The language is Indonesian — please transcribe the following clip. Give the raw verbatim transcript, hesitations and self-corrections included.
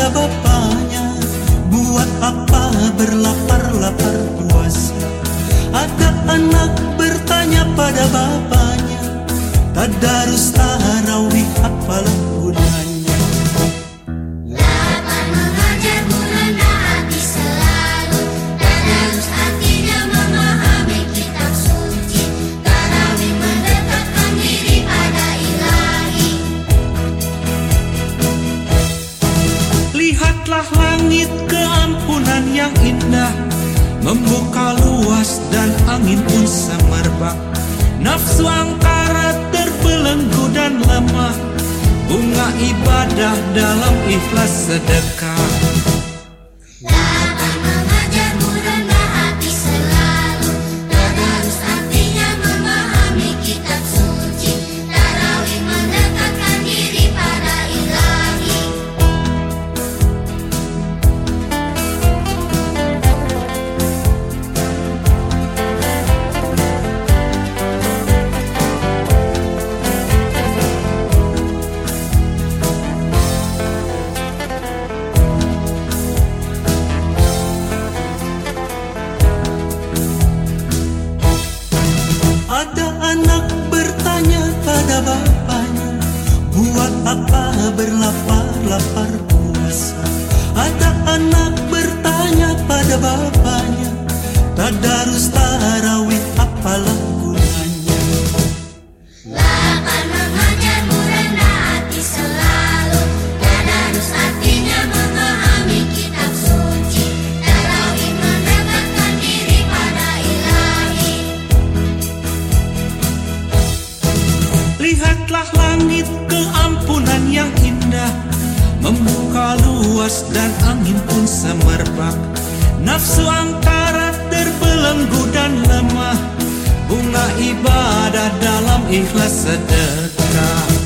pada bapaknya, buat apa berlapar-lapar puasa? Ada anak bertanya pada bapaknya, tadarus tarawih apalah gunanya? Lapar mengajar merendah hati selalu, tadarus artinya memahami kitab suci, tarawih mendekatkan diri pada ilahi. Lihatlah langit keampunan yang indah, membuka luas dan angin pun semerbak. Nafsu angkara terbelenggu dan lemah, bunga ibadah dalam ikhlas sedekah. Lapar mengajar merendah hati selalu, tadarus artinya memahami kitab suci, tarawih mendekatkan diri pada ilahi. Ada anak bertanya pada bapaknya, buat apa berlapar-lapar puasa? Ada anak bertanya pada bapaknya, tadarus tarawih apalah gunanya? Lapar mengajar merendah hati selalu, tadarus artinya memahami kitab suci, tarawih mendekatkan diri pada ilahi. Lihatlah langit keampunan yang indah, membuka luas dan angin pun semerbak. Nafsu angkara terbelenggu dan lemah, bunga ibadah dalam ikhlas sedekah.